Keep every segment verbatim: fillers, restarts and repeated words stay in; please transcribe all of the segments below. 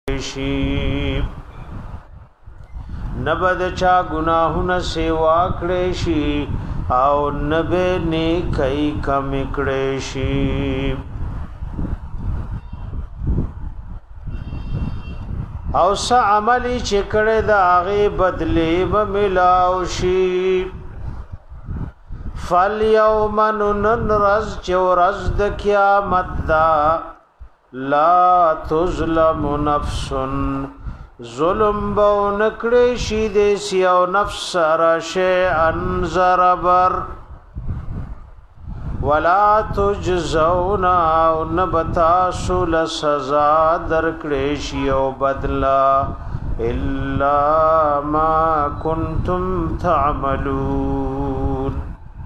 شي نبد چا گناهونه سیوا کړي شي او نبه نیکي کم کړي شي او س عملی چې کړه دا هغه بدلی به ملاو شي فالیوم ننرز چورز د قیامت دا لا تظلم نفس ظلم بو نکړي شي د سیو نفس را شیئا زربر ولا تجزون نبتاسو لسزا درکړي شي او بدلا الا ما کنتم تعملون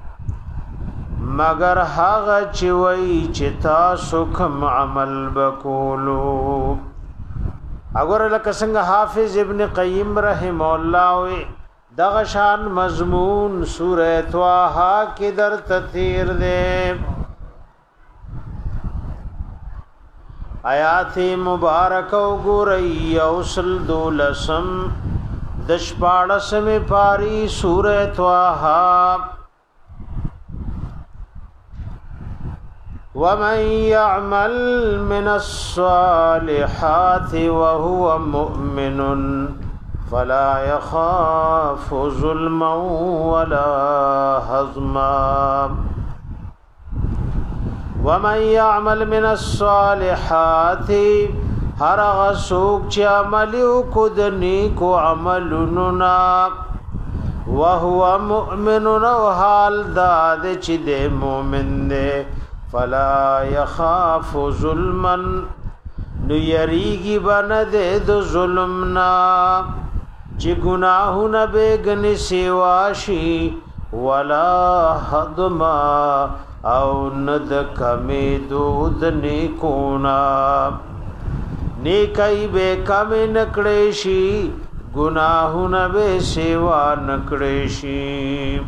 مگر هغه چې وای چې تاسو کوم عمل وکولو اگر لکه څنګه حافظ ابن قیم رحم الله دغه شان مضمون سوره طه کې در تثیر دے آیات مبارک او ګورئ اوصل دولسم دشپاړسم پاری سوره طه ومن يعمل من الصالحات وهو مؤمن فلا يخاف ظلما ولا هضما ومن يعمل من الصالحات هر غسوک چې عمل وکړي نیکو عملونه وهو مؤمن او حال داد چې د مؤمن دی فلا يخاف ظلما نو یریږي باندې د ظلمنا چې گناهونه بیگنی سیوا شي ولا حدما او ند کمی دود نیکونا نیکای به کم نکړې شي گناهونه به سیوا نکړې شي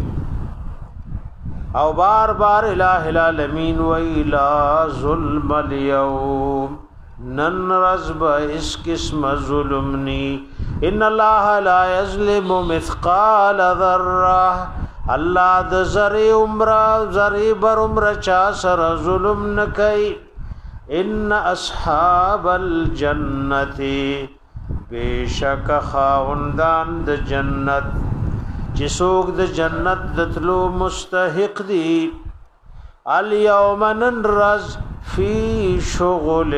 او بار بار الہ العالمین و الہ ظلم اليوم نن رزب اس قسم ظلمنی ان اللہ لا یظلم مثقال ذرہ اللہ د ذره عمره ذره بر عمره چا سر ظلم نکي ان اصحاب الجنه بیشک خاوندان د جنت چې څوک د جنت دتلو مستحق دي الیوم ننرز فی شغل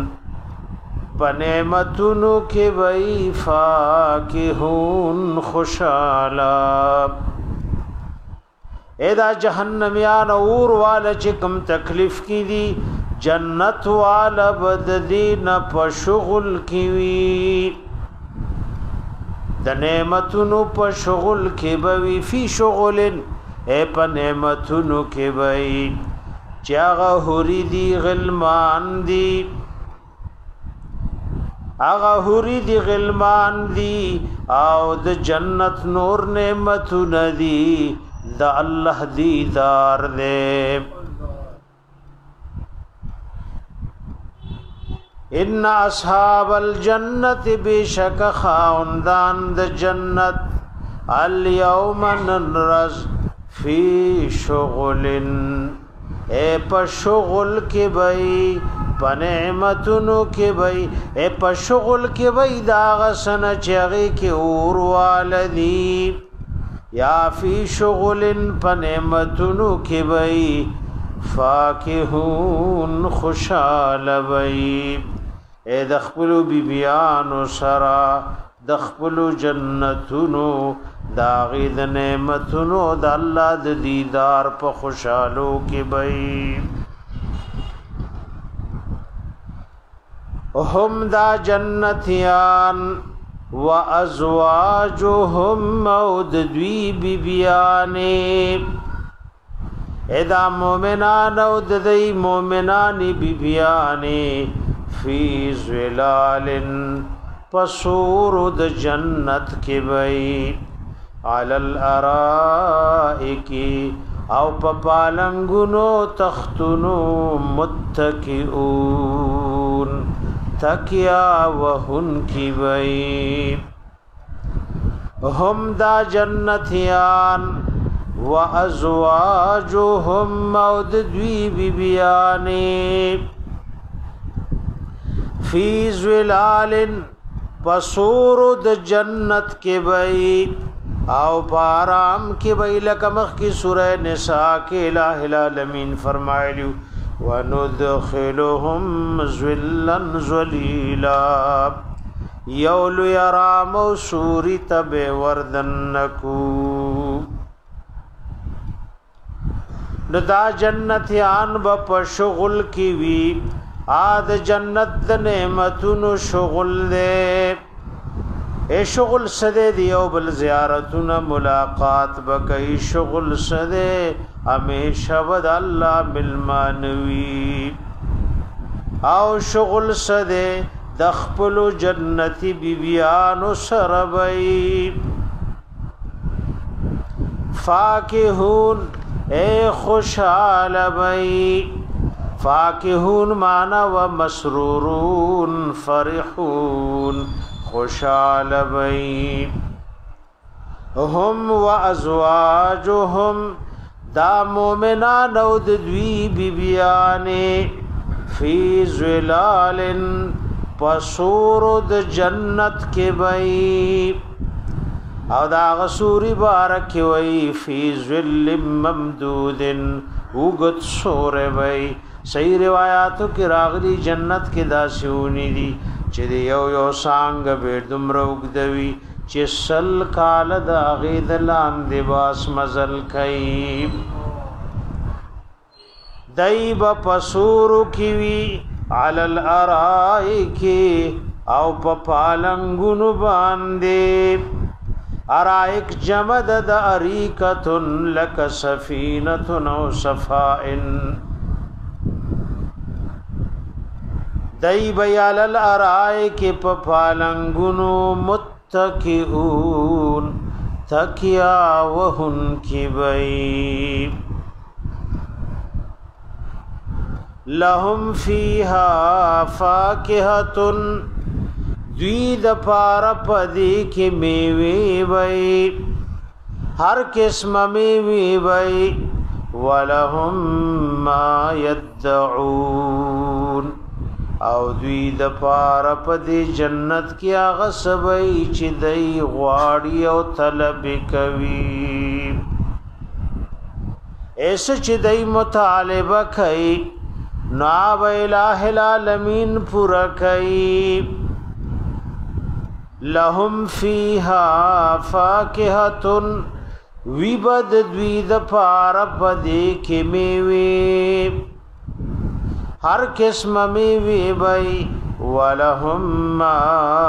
پنعمتونو کې وای فاکهون خوشالا ادا جهنميان اور والا چې کوم تکلیف کی دي جنت والا بد دین په شغل کې وی د نعمتونو په شغل کې بوي فی شغلن اے په نعمتونو کې وای چاغه هوري دی غلمان دی اغه هوري دی غلمان دی او د جنت نور نعمتونه دی د الله دیدار دے ان اصحاب الجنت بشک خاوندان د جنت اليوم ننرز فی شغل اے په شغل کې بئی په نعمتونو کې بئی اے په شغل کې بئی دا غسن چغی کې اور والدی یا فی شغل په نعمتونو کې بئی فاکهون خوشال بئی اے د خپل بیبیانو سرا د خپل جنتونو دا غید نعمتونو د الله د دیدار په خوشالو کې بئی هم دا جنتیان و ازواجهم مود دوی بیبیانه ادا مومنان او د دی مومنانی بیبیانه فی ظلالن پسور د جنت کې وای علی الارائک او په پالنګونو تختونو متکئون تکیا وہن کی بئی ہم دا جنتیان و ازواجهم مود دوی بیبیانی فی زلال پسور د جنت کے بئی او پارام کی بئی لکمخ کی سورہ نساء کے الہ العالمین فرمائلیو وَنُدْخِلُهُمْ ظِلًّا ظَلِيلًا یولو یرام و سوری تب وردنکو ندا جنتیان با پا شغل کی وی آد جنت د نعمتون شغل دے اے شغل سدے دیو بل زیارتون ملاقات بکئی شغل سدے ہمیشہ ود اللہ ملمانوی او شغل سدے دخپل جنتی بیبیانو سربئی فاکہون اے خوشحال بئی فاکہون مانا و مسرورون فرحون خوشحال بئی ہم و ازواجهم دا مومنان او دوی بیبیانے فی ظلال پسور د جنت کے بئی او دا غسوری بارک وی فی ظل ممدود اوگت سور بئی صحیح روایاتو کی راغلی جنت کی داسیونی دی چی دی یو یو سانگ بیر دمروگ دوی چی سل کال دا غید لاند باس مزل کئی دی با پسورو کیوی علی الارائی کی او پا پالنگونو باندے ارائک جمد دا اریکتن لک سفینتن او صفائن دی بیال الارائے کے پپالنگنو متکئون تکیا وہن کی بئی لہم فیہا فاکہتن دوید پارا پدی کی میوی بئی ہر قسم میوی بئی وَلَهُمْ مَا يَدَّعُونَ او دوی د پاره په دې جنت کې هغه سبي چې دای غواړي او طلب کوي ایس چې دای مطالبه کوي نا الہ العالمین پورا کوي لهم فیها فاکهه وی بد دوی د پاره په دې کې میوه ہر قسم میوی بئی ولہم ما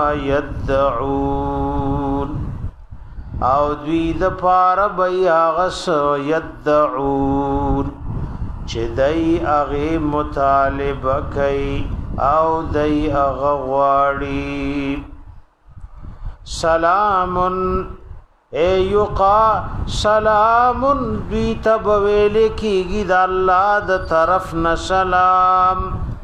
یدعون او دوی د پار بئی آغس یدعون چه دی اغی مطالبه کئی او دی اغواری سلامن اے یقا سلامن دوی تبویل کی گی دا اللہ دا طرف نا سلام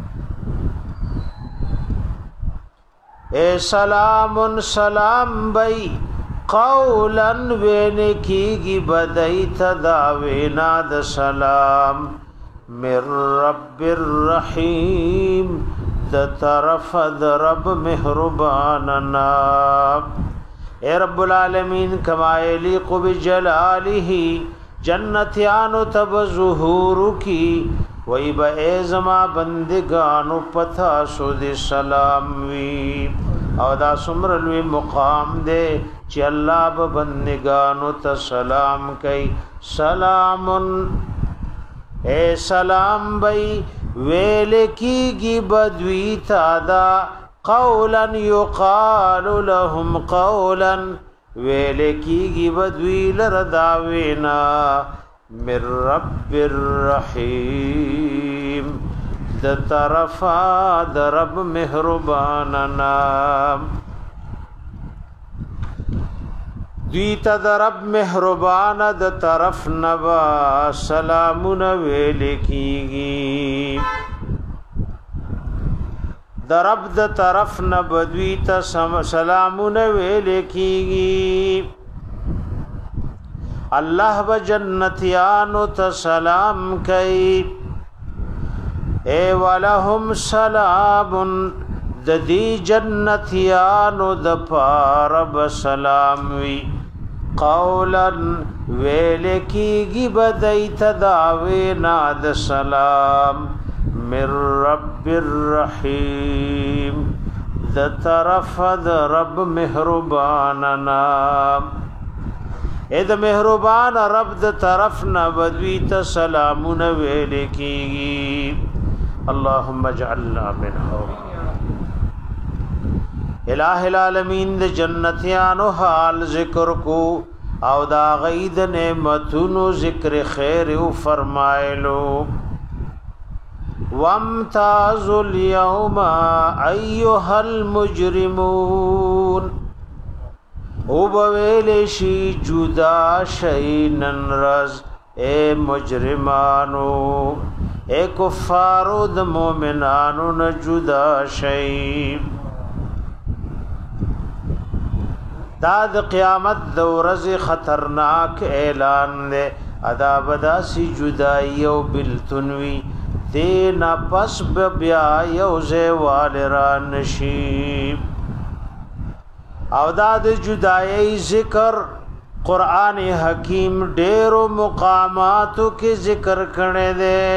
اے سلامن سلام بئی قولا وین کی گی بدئی تداوینا دا سلام من رب الرحیم دا طرف دا رب مہرباننا اے رب العالمین کما یلیق بجلالہ جنتیانو تب ظہور کی وی با اے زما بندگانو پتھا سو دے سلام وی او دا سمرلوی مقام دے چی اللہ با بندگانو تا سلام کئی سلامن اے سلام بئی ویل کی گی بدوی تادا قولا یقال لهم قولا ویلکی گی بدوی لرداوینا من رب الرحیم د طرفا د رب مهرباننا دویتا د رب مهربان د طرف نبا سلامون ویلکی گی د رب د طرف نه بدوی ته سلامونه ویل کیږي الله و جنتیانو ته سلام کوي اے ولهم سلام د دې جنتیانو د پاره سلام وی قولا ویل کیږي بدای تداوینا د سلام من رب الرحیم د طرف د رب مهرباننا اے د مهربان رب د طرف نه بدوی ته سلامونه ویل کیږي اللهم اجعلنا منهم الہ العالمین د جنتیانو حال ذکر کو او دا غید نعمتونو ذکر خیر او فرمایلو وامتاز اليوم ایها المجرمون او بویل شی جدا شینن رز اے مجرمانو اے کفارو د مومنانو نه جدا شی دا د قیامت د ورځې خطرناک اعلان دی ادا بداسي جدائی او بلتنوی دین پس بیا یوزه والران شی او دا د جدائی ذکر قرآن حکیم ډیرو مقاماتو کې ذکر کړي دي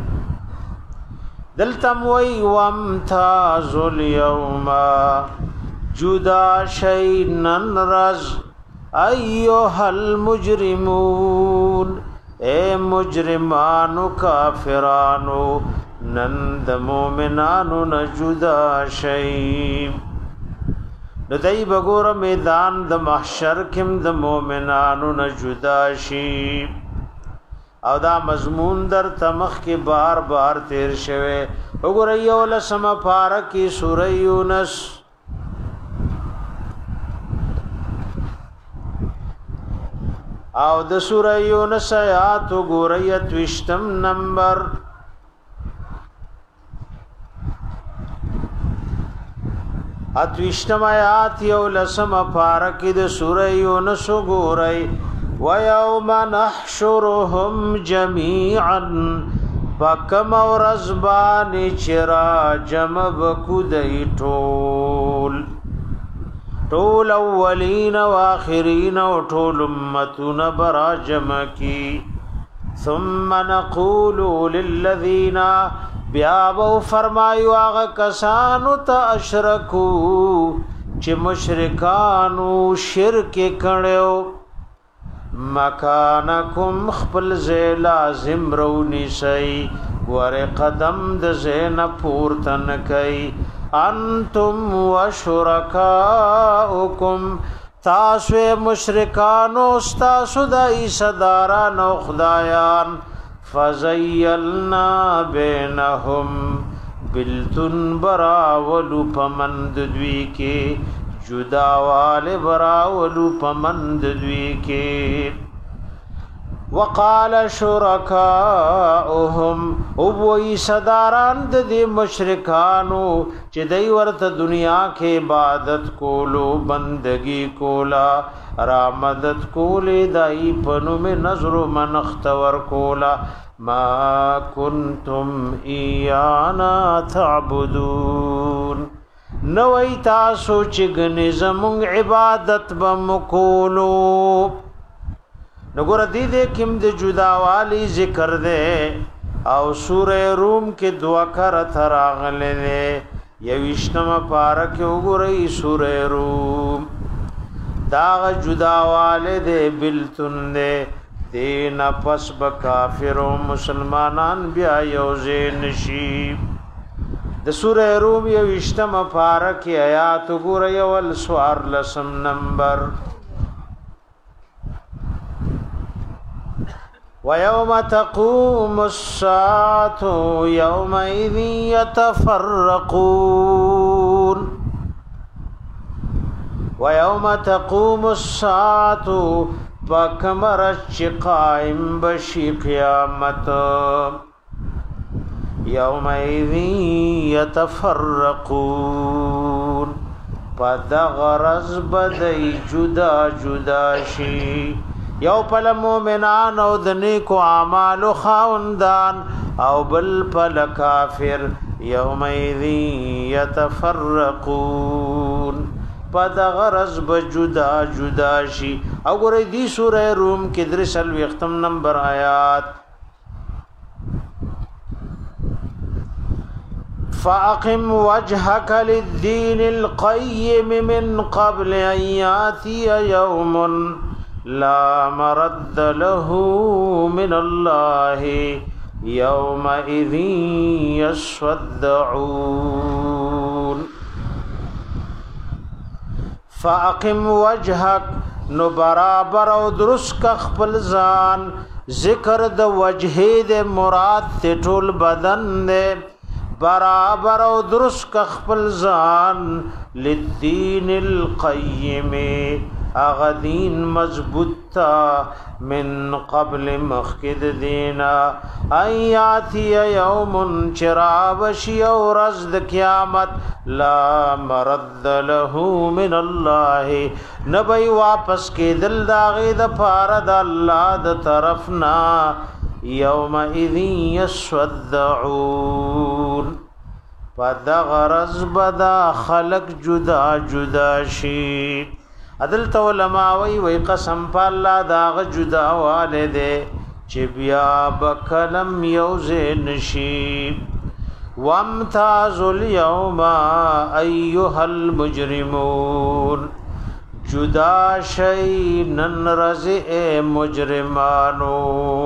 دلتم وی وامتاز اليوم جدا شینن رز ایوها المجرمون اے مجرمانو کافرانو نند مومنانو نجدا شیم نو دای بګور میدان د محشر کم د مومنانو نجدا شیم او دا مضمون در تمخ کې بار بار تیر شوه وګورئ یو لسمه پارکی سوره یونس او د سوره یونس آیات وګورئ اتوشتم نمبر اتوشتم آیات یو لسم پارکی د سوره یونس وګورئ وَيَوْمَ نَحْشُرُهُمْ جَمِيعًا فَكَمَ وَرَزْبَانِ چِرَا جَمَ بَكُدَئِ ټول ټول اولین و آخرین و ټول امتون برا جمع کی ثم نقول للذین بیابو فرمایو آغا کسانو تا اشرکو چی مشرکانو شرک کڑیو مکانکم خپل زی لازم رونی سی ور قدم د زین پورتن کئی انتم وشرکاؤکم تاسو مشرکانو استاسو دای صداران او خدایان فزیلنا بینهم بلتن براولو پمند دوی کے جداوال براولو پمند دوی کے وقال شرکاؤهم او وی صداران د دې مشرکانو چې دای ورته دنیا کې عبادت کولو بندگی کولا را مدد کولې دای پنو می نظر منختور کولا ما کنتم ایانا تعبدون نوې تاسو چې ګنې زمونږ عبادت بمکولو نګور دې دې کیم د جداوالی ذکر دے او سورہ روم کې دعا کر تراغله دے یوشتم پارک وګورئ سورہ روم دا جداواله دے بلتن دے دین پس بکافر و مسلمانان بیا یوزه نشی د سورہ روم یوشتم پارک آیات وګورئ ول سوار لسم نمبر وَيَوْمَ تَقُومُ السَّاعَةُ يَوْمَئِذٍ يَتَفَرَّقُونَ وَيَوْمَ تَقُومُ السَّاعَةُ فَكَمَرَ الشِّقَائِمْ بَشِي قِيَامَتَ یومئذ یتفرقون پدغرز بدئی جدا جدا شی یو پل مومنان او د نیکو اعمال خاوندان او بل پل کافر یومئذ یتفرقون پدغرز بجدا جدا شی او ګورې دی سورہ روم کې درسل وختم نمبر آیات فاقم وجهك للدين القيم من قبل ان ياتي يوم لا مرد له من الله يومئذ يصدعون فاقم وجهك نو برابر او درست کا خپل ځان ذکر د وجهه د مراد ته ټول بدن دے برابر او درست کا خپل ځان للدین القیم اغدین مضبوط تا من قبل مخکد دینا ایاتی یوم چرابشی او رزد قیامت لا مرد له من الله نبی واپس کے دل داغی د پارد اللہ د طرفنا یومئذ یصدعون پدغرز بدا خلق جدا جدا شی عدل تو علماء وی وی قسم پا اللہ داغ جدا والدے چی بیا بکلم یوزے نشیب وامتاز اليوم ایوہ المجرمون جدا شئی نن رزئ مجرمانو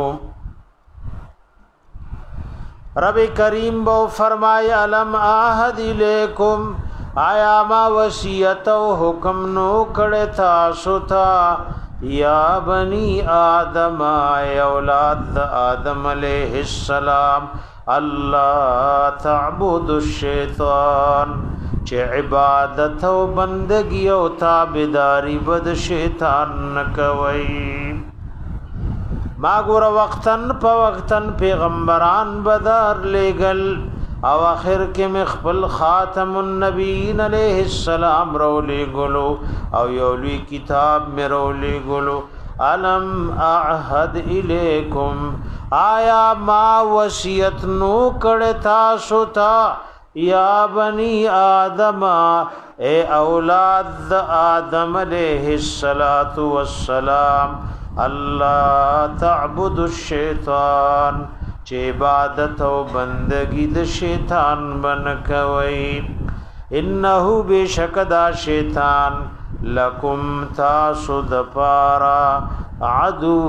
رب کریم بو فرمائے علم آہد الیکم آیا ما وصیت و حکم نو کڑے تاسو تا یا بنی آدم آئے اولاد آدم علیہ السلام اللہ تعبد الشیطان چه عبادت و بندگی و تابداری بد شیطان نکوئی ما گور وقتن پا وقتن پیغمبران بدار لگل او آخر کے مخبل خاتم النبیین علیہ السلام رو لگلو او یولی کتاب میں رو لگلو علم اعہد الیکم آیا ما وصیت نو کڑتا ستا یا بنی آدم اے اولاد آدم علیہ السلام اللہ تعبد الشیطان چه عبادت و بندگی د شیطان بن کوي انه بشک دا شیطان لکم تاسو د پارا عدو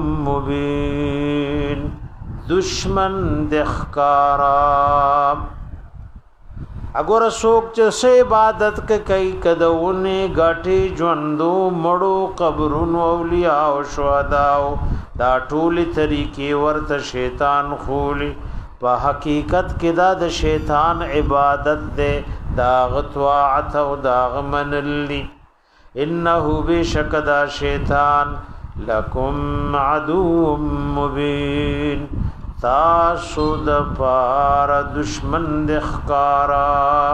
مبین دشمن د ښکارا اگر سوک چه عبادت کے کئی کدونے گاٹی جوندو مڑو قبرون اولیاء و شہداو دا ټولی طریقے ورت شیطان خولی پا حقیقت کی دا دا شیطان عبادت دے داغ طاعت و داغ منلی انہو بے شک دا شیطان لکم عدو مبین تاسو د پار دشمن د ښکارا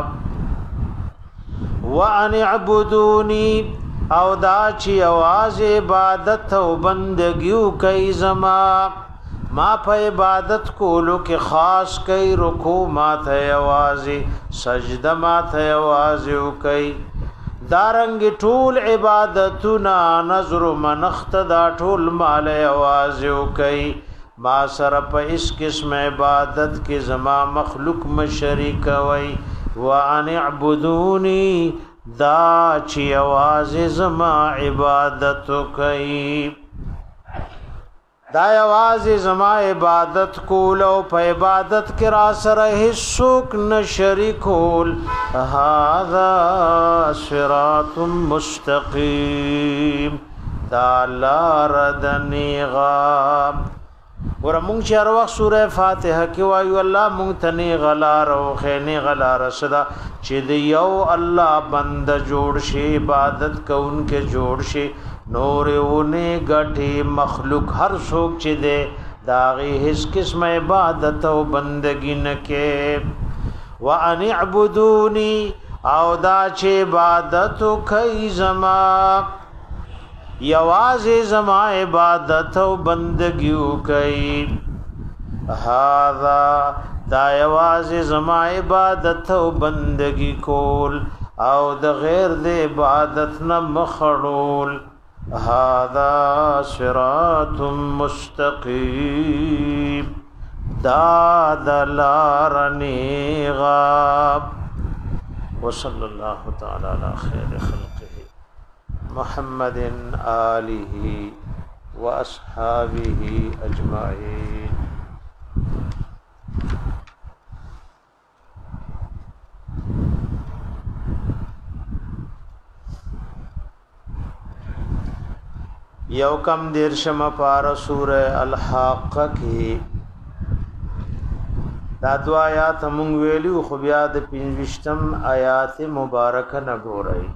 وان اعبدونی او دا چی आवाज عبادت او بندگیو کای زما ما په عبادت کولو کې خاص کای رکوع ما ته आवाज سجده ما ته आवाज وکای دارنګ ټول عبادتنا نظر منخت دا ټول مال आवाज وکای ما سر په اس قسم عبادت کې زما مخلوق مشرک وای وان اعبدونی دا چی आवाज زما عبادت کوي دا आवाज زما عبادت کول او په عبادت کې را سره هیڅوک نه شریکول هاذا صراط مستقیم دا لار د نیغام ور مونږ چې هر وخت سوره فاتحه کې وایو الله مونږ ته نه غلار او خینه غلار صدا چې دی یو الله بند جوړ شي عبادت کوونکې جوړ شي نور اونه غټي مخلوق هر څوک چې دی داغي هیڅ قسم عبادت او بندگی نکې وان اعبدوني او دا چې عبادت کوي زما یوازې زما عبادت او بندگی کوي هاذا دا یوازې زما عبادت او بندگی کول او د غیر د عبادت نه مخړول هذا صراط مستقيم دا دلار نیغاب وصلى الله تعالى على خير خلقه محمد آله وأصحابه أجمعين یو کم دیر شما پارا سورہ الحاقہ کی دا دو آیات مونږ ویلو خو بیا د پنځویشتم آیات مبارکه نه ګورئ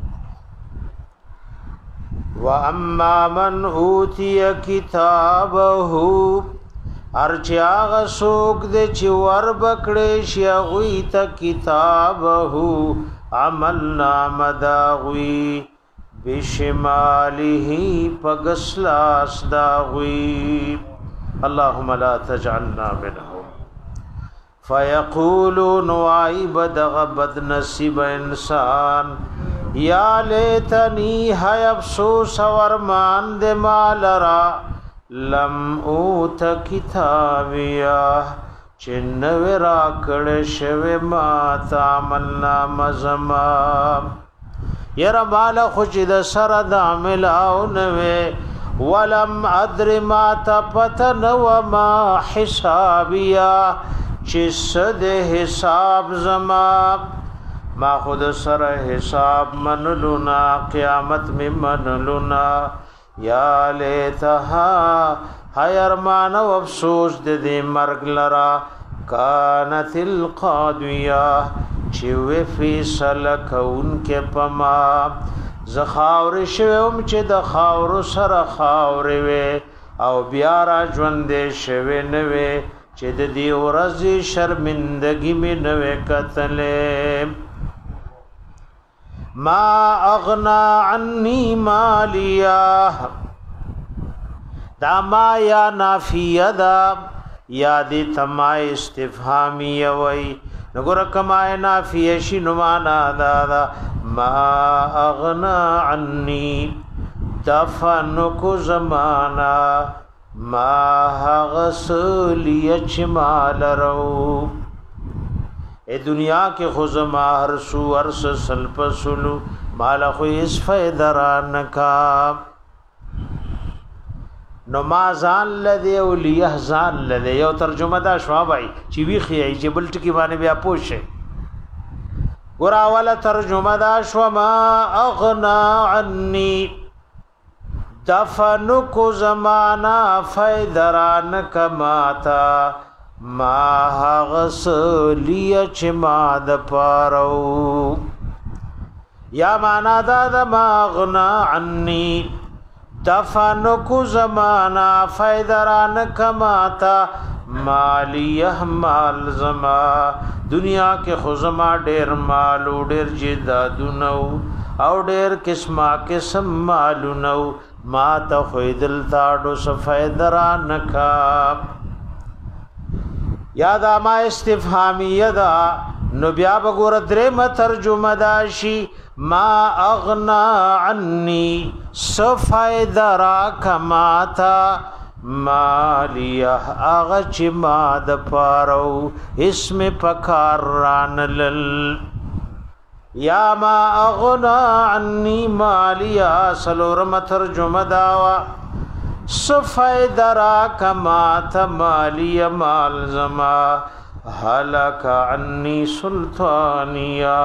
واما من اوتی کتابه ارچا غسوک د چې ور بکړې شي غوی ته کتابه عمل نامه دا غوی بشماله پغسلاس دا غوی اللهم لا تجعلنا منهم فیقولون وعیب دغ بد نصیب انسان یا لیتنی ہے افسوس ورمان دے مالرا لم اوت کتابیا چنوی راکڑ شوی ما تعملنا مزمام یرا مالا خوچ دا سرد عملاو نوی ولم ادر ما تپتن وما حسابیا چس دے حساب زمان ما خود سر حساب من لنا قیامت میں من لنا یا لیتها ہائی ارمان و افسوس دے دے مرگ لرا کانت القادویہ چوے فیصل کون کے پما زخاور شویم چه د خاور سر خاور وے او بیارا جوندے شوے نوے چه د دی ورځ شرمندگی می نوے قتلے ما اغنا عنی مالیا دا ما یا نافیه دا یا دی تما استفهامی وی نگور کما نافیه شی نمانا دا دا ما اغنا عنی دفن کو زمانا ما غسلیچ مال رو اے دنیا کے خزما ہر سو ارس سلپ سلو مالا خو اس فیدرانکا نو ما ځان لدی او لیه ځان لدی یو ترجمه دا شوا بای چې وی خی چې بل ټکی باندې بیا پوښه ګور اوله ترجمه دا شوا ما اغنا عني دفن کو زمانہ فیدران کماتا ما غس لیه چې ما د پارو یا معنا دا د ما اغنا عني دفن کو زمانہ فیدران کماتا مالی مال زما دنیا کے خزما ډیر مالو ډیر جدادونو او ډیر قسمه قسم مالونو ما ته خیدل تاړو سفیدران کا یاد ما استفهامیه دا نو بیا وګور درې ترجمه داشي ما اغنا عني سفیدرا کماتا مالیا آغا چی ما د پارو اسم پکار رانلل یا ما اغنا عنی مالیا سلورم ترجمه داوا سفیدرا کمات مالی مال زما حلک عنی سلطانیا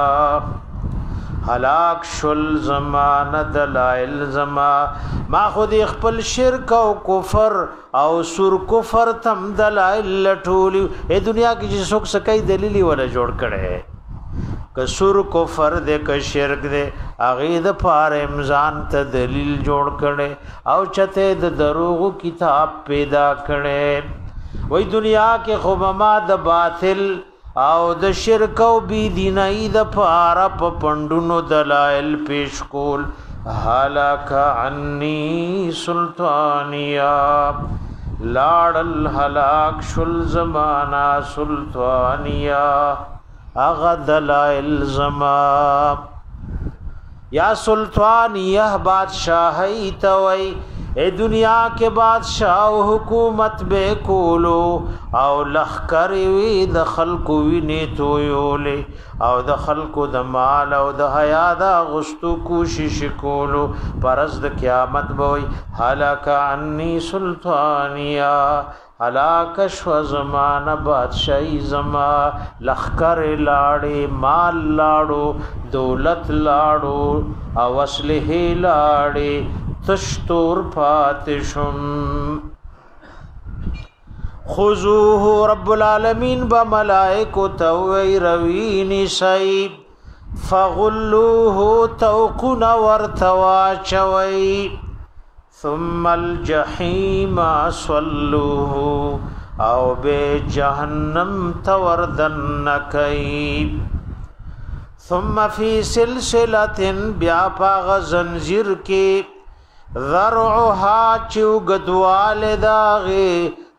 هلاک شل زمان دلائل زما ما خود خپل شرک او کفر او سر کفر تم دلائل لټول اے دنیا کې چې څوک سکای دلیلی ولا جوړ کړي ک سر کفر دې ک شرک دې اغه د پار امزان ته دلیل جوړ کړي او چته د دروغ کتاب پیدا کړي وای دنیا کې خو ما د باطل او د شرک او بی دینای د پاره په پندونو دلائل پیش کول هلاک عني سلطانیا لاړ الهلاك شل زمانہ سلطانیا اغه دلائل زما یا سلطانیہ بادشاہی توئی اے دنیا کے بادشاہ حکومت بے کولو او لخکر وی د خلق ویني تویولې او د خلق د مال او د حیا د غستو کوشش کولو پرز د قیامت بوي هلاک عني سلطانیا هلاک شو زمانہ بادشاہی زما لخکر لاړې مال لاړو دولت لاړو او اصله لاړې تشتور فاتشم خذوه رب العالمین بملائکو توی روین سیب فغلوه توقن ورتوا چوی ثم الجحیم صلوه او بے جہنم توردن نکی ثم فی سلسلت بیا پاغ زنجر کی ذرعها چو گدوال داغی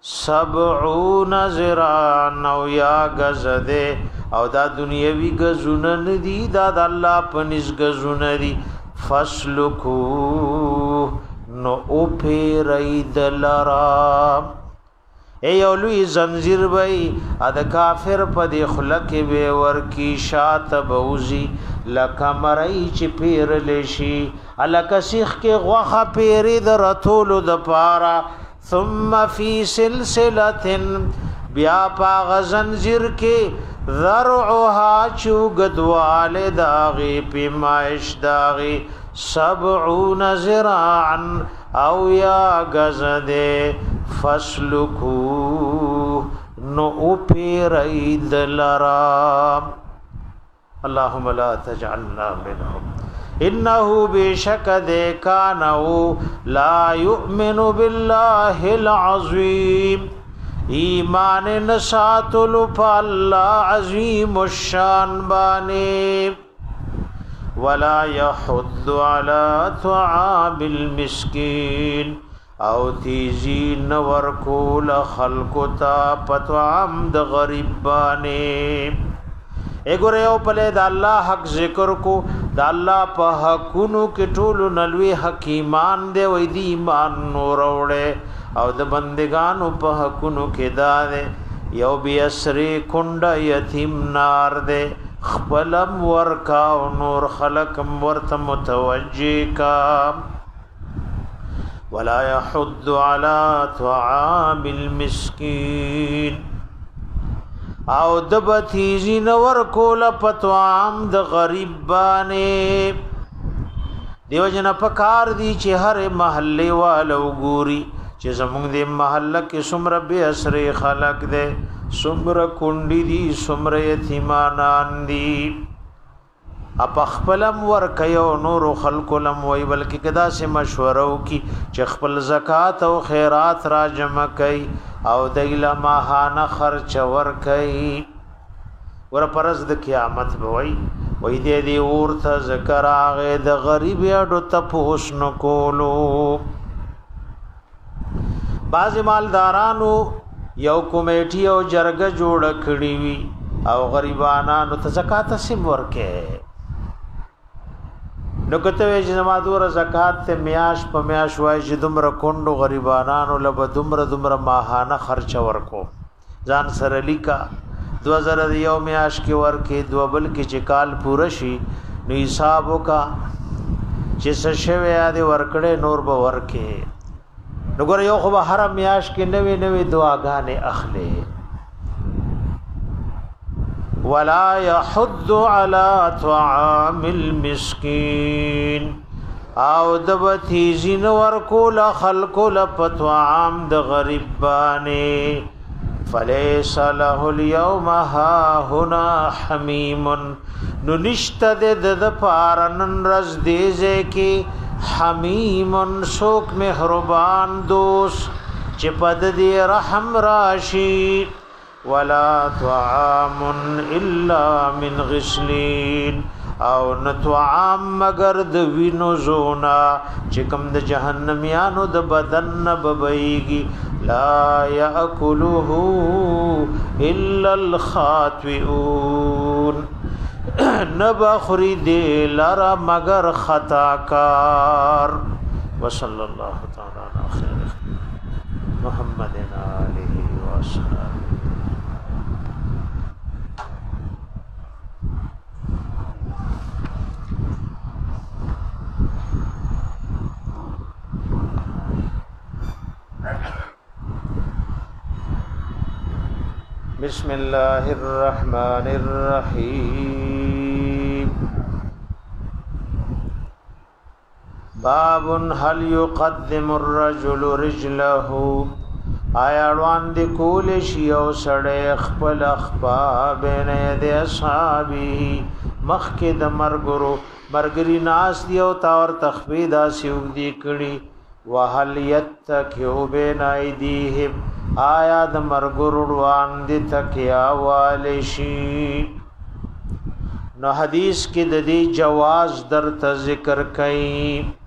سبعون زران او یا گزده او دا دنیاوی گزونه ندی دا دا اللہ پنیز گزونه دی فسلکو نو او پیری دلرام اے اولوی زنزیر بئی اد کافر پا دی خلق بے ورکی شات بوزی لکا مرائی چی پیر لیشی لکا سیخ کے غوخا پیری در رتولو د پارا ثم فی سلسلت بیا پاغ زنزیر کے ذرعها چو گدوال داغی پیمائش داغی سبعون زراعا او یا گزدے فسلکو نو اپیرئی دلرام اللہم لا تجعلنا منهم انہو بیشک دے کانہو لا یؤمن باللہ العظیم ایمان نساتلو پا اللہ عظیم الشان بانے ولا يحض على طعام المسكين او تیزی نور کول خلق تا پتوام د غریب بانے اے گورے او پلے دا اللہ حق ذکر کو دا اللہ پا حقونو کی ټولو نلوی حکیمان دے وی دی ایمان نور اوڑے او د بندگانو په حقونو کې دا دے یو بی اسری کنڈا یتیم نار دے خپلم ورکا و نور خلقم ورت متوجی کا ولا يحض على طعام المسكين او دبتیزی نور کول پتوام د غریب بانے دیو جنا پکار دی چې هر محلے والو ګوري چې زمونږ د محله کې څومره بے اسره خلق دے څومره کونډي دي څومره یتیمانان دي اپ خپلم ور کيو نور خلق لم وی بلکې کدا سے مشوره وکي چې خپل زکات او خیرات را جمع کړي او دایله ماهانه خرچ ور کړي ور پرز د قیامت وای وای دې دې ورته ذکر هغه د غریب اډو تپوس نو کولو باز مالدارانو یو کمیټي او جرګه جوړ کړی وی او غریبانو ته زکات سیم ورکه نو کته وی چې ما دور زکات ته میاش په میاش وای چې دومره کندو غریبانو لب دومره دومره ماهانه خرچ ورکو ځان سره لیکا دو هزار یو میاش کې ورکه دو بل کې چې کال پوره شي نو حساب وکا چې څه شوی یاد ورکړې نور به ورکه نو ګور یو خو به هر میاش کې نوې نوې دعاګانې اخلي ولا يحض على طعام المسكين او دبتی زین ورکول خلق لپطعام د غریب بانے فلیس له اليوم ها هنا حمیم نو نشت د د پارنن رز دیزه کی حمیم سوک مهربان دوست چې پد دې رحم راشي ولا طعام الا من غسلین او نطعام مگر د وینو زونا چې کوم د جهنميانو د بدن نه ببيږي لا ياكله الا الخاطئون نبخري دې لرا مگر خطاکار وصلى الله تعالى على خير محمد عليه وسلم. بسم الله الرحمن الرحيم. باب هل يقدم الرجل رجله آیا روان دی کول شی او سړی خپل اخبا بین د اصحابی مخک د مرګرو مرګری ناس دی او تاور تخفیدا سیو دی کړي وهل یتکیو بین ایدیهم آیا د مرګرو روان دی تکیا والشی. نو حدیث کې د دې جواز در ته ذکر کړي.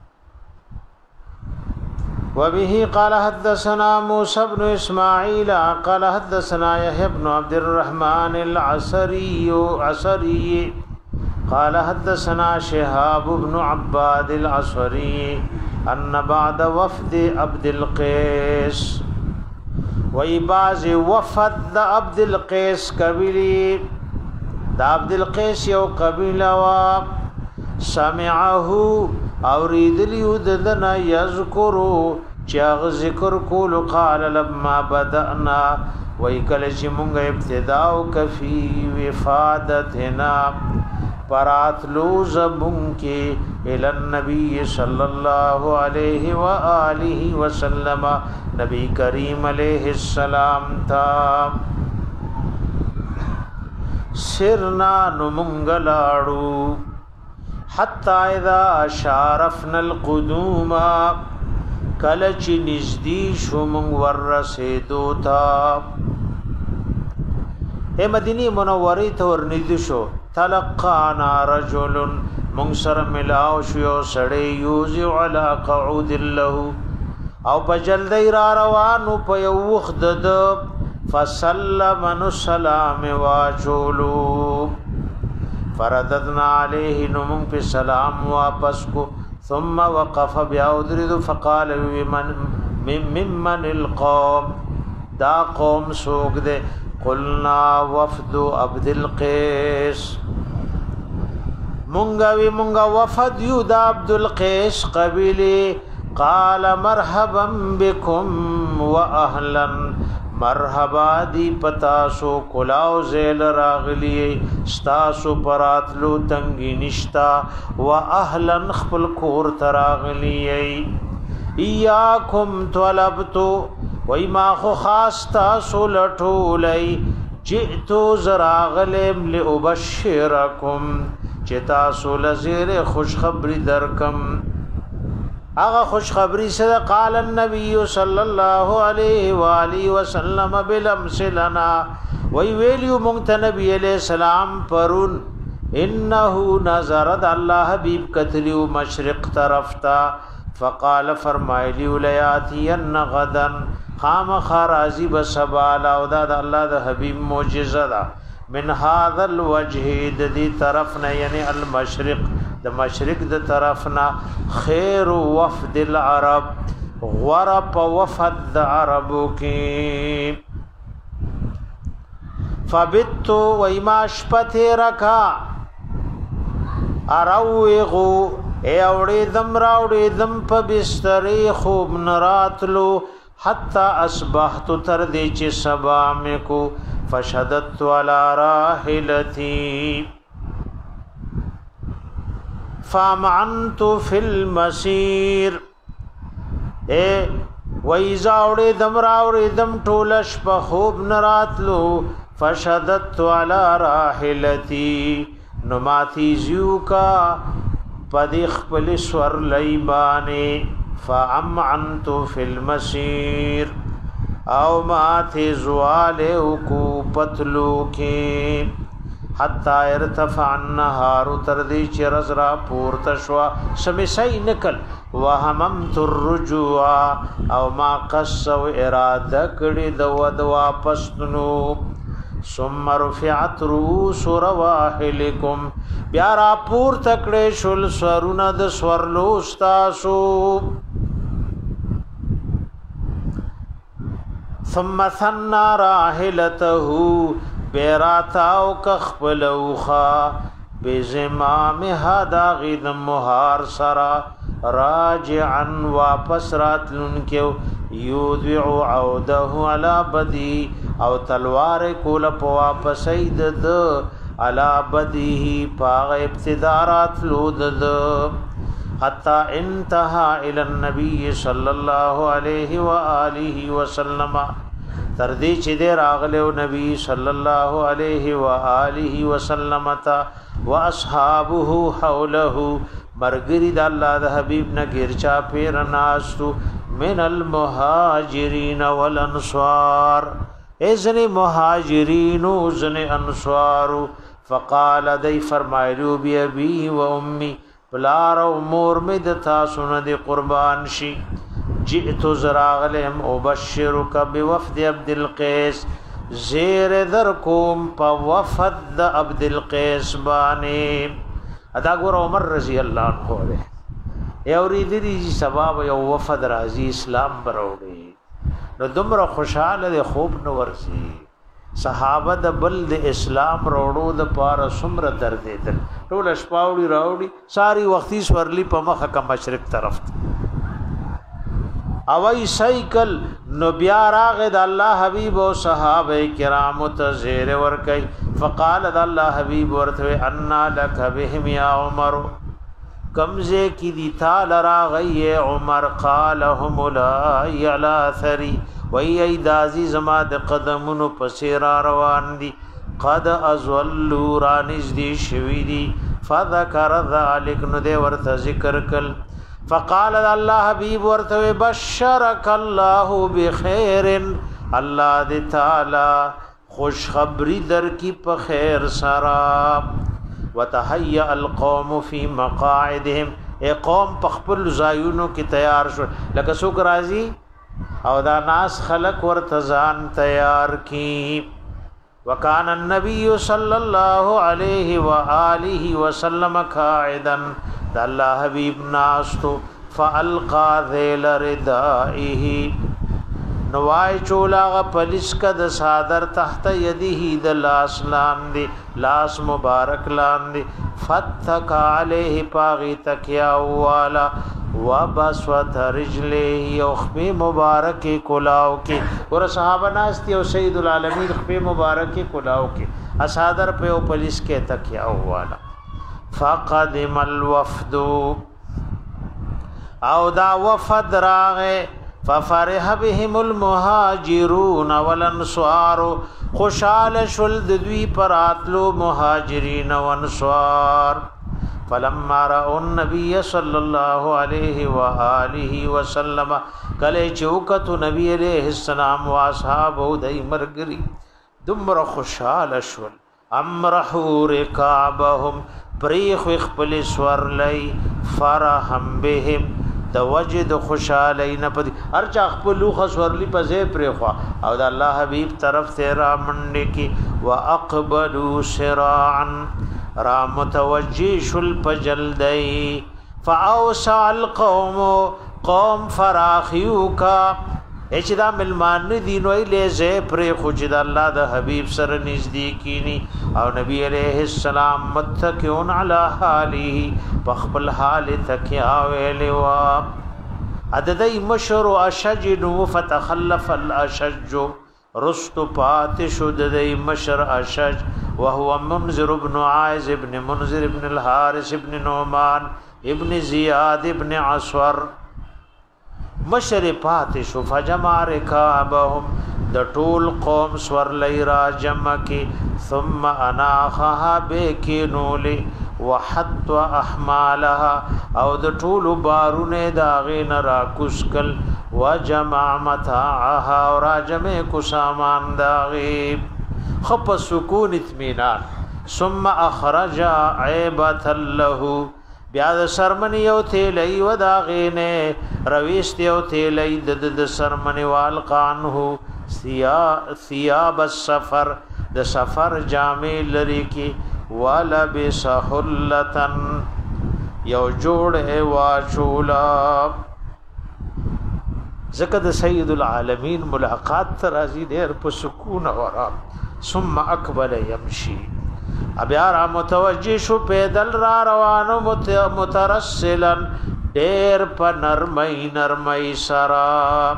وبه قال حدثنا موسى بن اسماعيل قال حدثنا يحيى بن عبد الرحمن العسري عسري قال حدثنا شهاب بن عباد العسري ان بعد وفد عبد القيس ويباز وفد عبد القيس قبيله دا عبد القيس یو قبيله وا سمعه اوریدلیو ددنا یذکرو چاغ ذکر کول قال لما بدأنا ویکل چې مونږ ابتدا وکفي وفادتنا پراتلو زبون کې ال النبي صلی الله علیه و آله وسلم نبی کریم علیہ السلام تا سرنا نمنگلاړو حتا اذا شارفنا القدوم کلچ نزدی شومن ورسیدو تا اے مدینی منوری ته ورنږدې شو تلقانا رجل منصر ملاو شو سړی یوز علی قعود له او بجلدی را روانو په یو وخت د فسلم السلام واجولو فرددنا عليه نمون په سلام واپس کو ثم وقف بیاودرد فقال من ممن القوم دا قوم سوق دے قلنا وفد عبد القيس مونگا وی مونگا وفد یو دا عبد القيس قبیلی قال مرحبا بكم واهلا مرحبا دی پتاسو کلاو زیل راغلی ستاسو پراتلو تنگی نشتا و اهلا خپل کور تراغلی ایاکم طلبتو وی ما خو خاص تاسو لټولی جئتو زراغلم لابشرکم چتاسو لزیر خوشخبری درکم. اغه خوش خبری سره قال النبي صلى الله عليه واله وسلم بلمس لنا وی ویلیو مونږ نبی علیہ السلام پرون انه نظر الله حبیب کتلیو مشرق طرف تا فقال فرمایلیو لیاتی ان غدا قام خرازی بسبالا او دا الله د حبیب معجزه دا من هذا الوجه د دې طرف نه یعنی المشرق د مشرق د طرفنا خیر وفد العرب غرب وفد د عربو کې فبت و ایماش پته رکا اروغو ای اوړې دم راوړې دم په بسترې خوب نراتلو حتا اصبحت تر دې چې سبا مې کو فشدت على راحلتي فامعنت في المسير اے وایزا اوړې دم راوړې دم ټولش په خوب نراتلو فشدت على راحلتي نماتی زیو کا پدی خپل سور لیبانه فامعنت في المسير او ماته زواله کو پتلو کې حتا ارتفع النهار تر دې چې رز را پورته شو سمسای نکل وهممت الرجوع او ما قصو اراده کړي د ود واپس نو ثم رفعت رؤوس رواحلكم بیا را پورته کړي شل سرونه د سورلو استاسو ثم ثنا راحلته بیراتاو کخپلوخا بزمام هدا غید مهار سرا راجعا واپس راتلن کیو یودعو عوده علا بدی او تلوار کول پا واپس اید د علا بدیه پاغ ابتدارات لود د حتی انتہا الى النبی صلی اللہ علیہ وآلہ وسلم تردی چې دې راغلو نبی صلی الله علیه و آله وسلم تا واصحابه حوله مرګری د الله د حبیب نه ګرچا پیر ناستو من المهاجرین والانصار اذن مهاجرین وزن انصار فقال دی فرمایلو بی ابي و امي بلار امور مدتا سن دی قربان شي جئت زراغلم ابشرك بوفد عبد القيس زیر در کوم په وفد عبد القيس باندې ادا ګور عمر رضی الله عنه ده یوریدی دي سبب یو وفد راضی اسلام بروړي نو دومره خوشاله ده خوب نو ورسي صحابه د بل د اسلام وروړو د پاره سمره درد دل ټول شپاوړي راوړي ساری وختي سورلی په مخه کا مشرق طرف اوای سایکل نو بیا راغ د الله حبیب او صحابه کرام تزیر ور کوي فقال د الله حبیب ورته ان لك بهم یا عمر کمزه کی دی تعالی راغی عمر قال هم لا یلا ثری وای ایدازی زما د قدمونو پسیر روان دي قد ازولوا رانز دی شوی دی فذكر ذلك نو دی ورته ذکر کل فقال الله حبيب ورته بشرك الله بخير الله دې تعالی خوش خبری در کی په خیر سرا وتهيأ القوم في مقاعدهم اي قوم په خپل زایونو کې تیار شو لکه څوک راضي او دا ناس خلق ورته ځان تیار کی وكان النبي صلى الله عليه واله وسلم قاعدا د الله حبیب ناستو فالقا ذیل ردائه نوای چولاغ پلیس کد صادر تحت یده د لاس لاندې لاس مبارک لاندې فتک علیه پاغی تکیا والا وبسوت رجله یو خپې مبارک کلاو کې ور صحابه ناستي او سید العالمین خپې مبارک کلاو کې اصادر په او پولیس کې تکیا والا فقدم الوفد او دا وفد راغه ففرح بهم المهاجرون والانصار خوشال شل دوی پراتلو مهاجرین و انصار فلما رأوا النبي صلى الله عليه وآله وسلم کله چوکت نبی علیہ السلام و اصحابو دای مرګری دمر خوشال شول امرحوا رکابهم پریخ خپل سور لای فرحم بهم د وجد خوشالین پد ارچا خپل خسورلی پزې پریخوا او د الله حبیب طرف ته را منډه کی واقبلوا سراعا را متوجی شل پجلدی فاوسع القوم قوم فراخیو کا اچ دا ملمان دی نو لیزه پر خوج د الله د حبیب سره نزدیکینی او نبی علیہ السلام متکئون علی حاله بخبل حال تکیا ویلوا عددی مشر اشج فتخلف الاشج رست پات شد دی مشر اشج وهو منذر ابن عائز ابن منذر ابن الحارث ابن نعمان ابن زیاد ابن عصور مشر پات شو فجمع رکابهم د ټول قوم سور لئی را جمع کی ثم اناخها بکنول وحط احمالها او د ټول بارونه داغین را کوسکل وجمع متاعها او را جمع کو سامان داغی خپ سکون اطمینان ثم اخرج عیبه له بیا د سرمنی یو تیلی و داغینه رویست یو تیلی د د سرمنی والقانه ثياب السفر د سفر جامع لري کی ولبس حلتن یو جوړ واچولا زکه د سید العالمین ملاقات ترازی ډیر په سکون او آرام ثم اقبل يمشي ابیا را متوجه شو پیدل را روانو مترسلا ډیر په نرمۍ نرمۍ سرا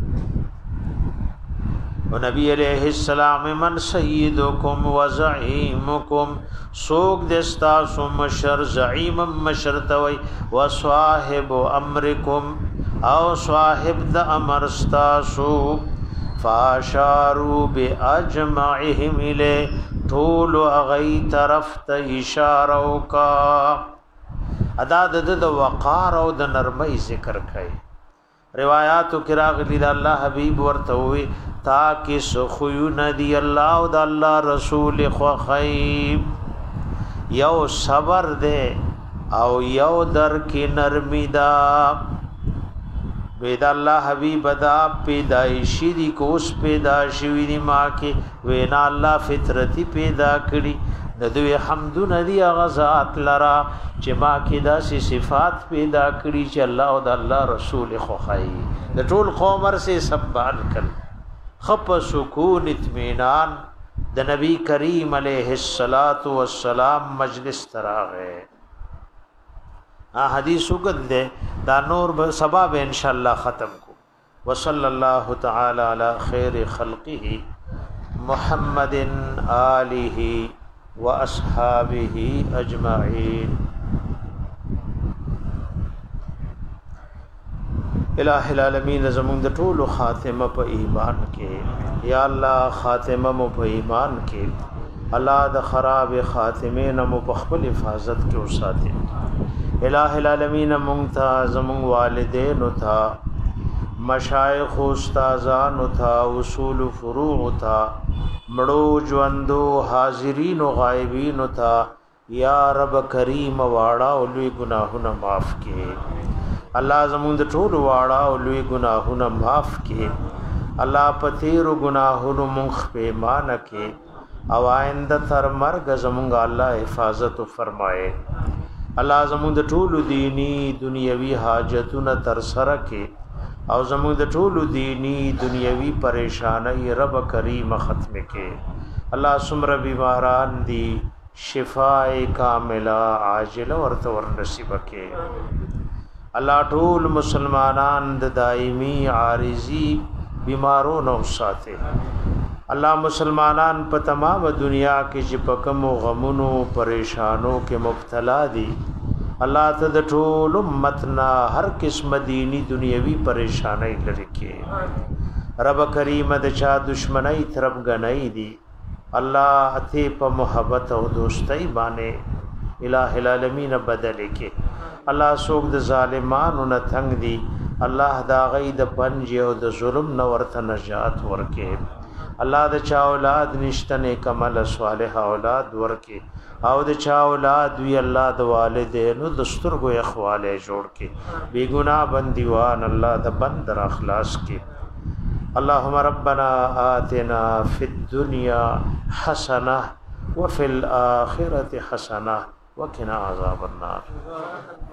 و نبی علیہ السلام من سیدکم و زعیمکم سوک دستا سو مشر زعیم مشرتوی و صاحب امرکم او صاحب د امرستاسو فاشارو بی اجمعهم الی طول اغی طرف تا اشارو کا ادا د وقار او د نرمی ذکر کئی روایاتو کراغ لید اللہ حبیب ورتوی تاکہ سخیو ندی اللہ او دا اللہ رسول خوخیب یو صبر دے او یو در کی نرمی دا وید اللہ حبیب دا پیدایشی دی کوس پیدا شوی دی ماں کے وینا اللہ فطرتی پیدا کری ندوی حمدو ندی غزات لرا چه ما کی دا سی صفات پیدا کری چه اللہ او دا اللہ رسول خوخائی دا طول قومر سے سبان کل خپ سکون اطمینان دا نبی کریم علیہ السلام مجلس تراغے حدیث اگد دے دا نور سباب انشاءاللہ ختم کو وصلی اللہ تعالی علی خیر خلقہ محمد آلہ و اصحابہ اجمعین الہ العالمین زمون د ټولو خاتمه په ایمان کې یا الله خاتمه مو په ایمان کې الله د خراب خاتمه نه مو په خپل حفاظت کې وساتي الہ العالمین مونږ ته زمون والدین او ته مشایخ او استادان او ته اصول فروع او ته مړو ژوندو حاضرین او غایبین او ته یا رب کریم واړه او لوی ګناهونه معاف کړي الله زمون د ټول واړه او لوی ګناهونه معاف کړي الله پتیر ګناهونو مخ په مان کړي او آینده تر مرګ زمونږ الله حفاظت فرمائے الله زمون د ټول دینی دنیوي حاجتونه تر سره کړي او زمون د ټول دینی دنیوي پریشانای رب کریم ختم کړي الله سمر بیماران دی شفاء کامله عاجله ورته ور نصیب کړي الله ټول مسلمانان د دایمی عارضی بیمارونو ساته الله مسلمانان په تمام دنیا کې چې په کوم غمونو پریشانو کې مبتلا دي الله ته د ټول امتنا هر قسم دینی دنیوي پریشانای لري کې رب کریم د چا دشمنی طرف غنۍ دي الله ته په محبت او دوستۍ باندې الہ العالمین بدل کې الله سوق د ظالمانو نه تنگ دي الله دا غي د پنج او د ظلم نو ورته نجات ورکه الله د چا اولاد نشتنه کمل صالح اولاد ورکه او د چا اولاد وی الله د والدینو د سترګو اخواله جوړ کې بی ګناه بندیوان الله د بند را اخلاص کې اللهم ربنا آتنا فی الدنيا حسنه وفي الاخره حسنه وقنا عذاب النار